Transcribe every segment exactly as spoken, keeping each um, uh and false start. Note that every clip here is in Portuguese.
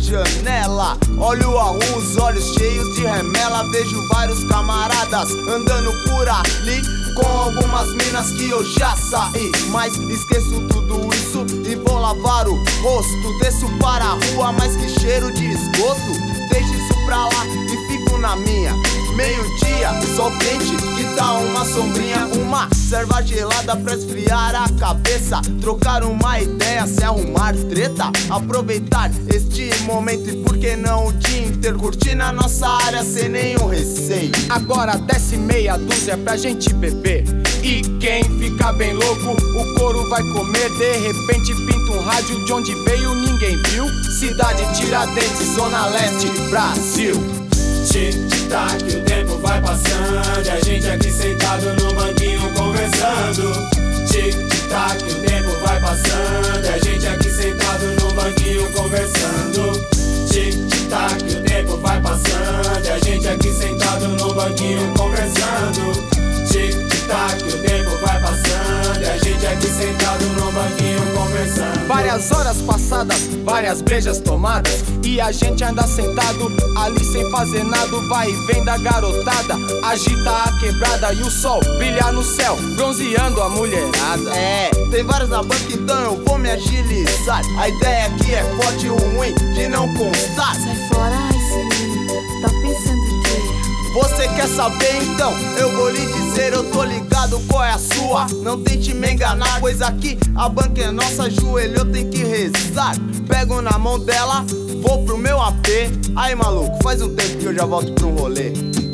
janela. Olho a rua, os olhos cheios de remela. Vejo vários camaradas andando por ali, com algumas minas que eu já saí. Mas esqueço tudo isso e vou lavar o rosto. Desço para a rua, mas que cheiro de esgoto. Deixo isso pra lá e fico na minha. Meio-dia, sol quente, que dá uma sombrinha. Uma serva gelada pra esfriar a cabeça. Trocar uma ideia, se arrumar treta. Aproveitar este momento e por que não o dia inteiro curtir na nossa área sem nenhum receio. Agora desce meia dúzia pra gente beber. E quem fica bem louco, o couro vai comer. De repente pinta um rádio de onde veio ninguém viu. Cidade Tiradentes, Zona Leste, Brasil. Tic-tac, o tempo vai passando e a gente aqui sentado no banquinho conversando. Tic-tac, o tempo vai passando e a gente aqui sentado no banquinho conversando. Tic-tac, o tempo vai passando e a gente aqui sentado no banquinho conversando. Tic-tac, o tempo vai passando e a gente aqui sentado no banquinho conversando. Várias horas passadas, várias brejas tomadas, e a gente anda sentado ali sem fazer nada. Vai e vem da garotada, agita a quebrada e o sol brilha no céu, bronzeando a mulherada. É, tem vários na banca, então eu vou me agilizar. A ideia aqui é forte e ruim de não constar. Sai fora, Ice, tá pensando o quê? Você quer saber então? Eu vou lhe dizer, eu tô ligado qual é a sua. Não tente me enganar, pois aqui a banca é nossa. Ajoelhou, tem que rezar. Pego na mão dela, vou pro meu A P. Aí maluco, faz um tempo que eu já volto pra um rolê.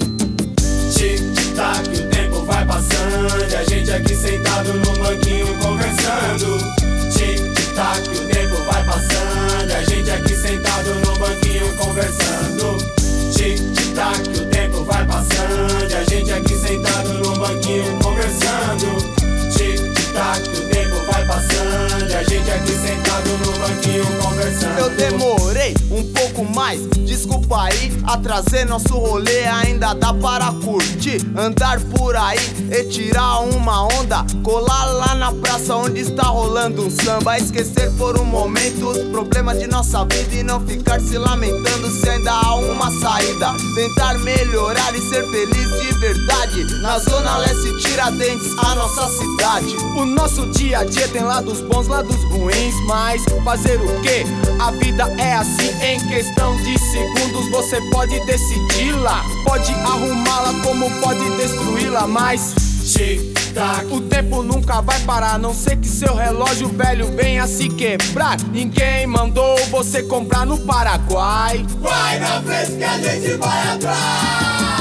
Tic-tac, o tempo vai passando e a gente aqui sentado no banquinho conversando. Tic-tac, o tempo vai passando e a gente aqui sentado no banquinho conversando. Tic-tac, o tempo vai passando e a gente aqui sentado no banquinho conversando. Tic-tac, o tempo vai passando e a gente aqui sentado no banquinho conversando. Eu demorei um pouco mais, desculpa aí. Atrasei nosso rolê, ainda dá para curtir. Andar por aí e tirar uma onda. Colar lá na praça onde está rolando um samba. Esquecer por um momento os problemas de nossa vida e não ficar se lamentando se ainda há uma saída. Tentar melhorar e ser feliz de verdade. Na Zona Leste, Tiradentes, a nossa cidade. O nosso dia a dia tem lados bons, lados ruins, mas fazer o quê? A vida é assim, em questão de segundos você pode decidi-la. Pode arrumá-la como pode destruí-la, mas tic-tac, o tempo nunca vai parar, a não ser que seu relógio velho venha se quebrar. Ninguém mandou você comprar no Paraguai. vai na frente que a gente vai atrás.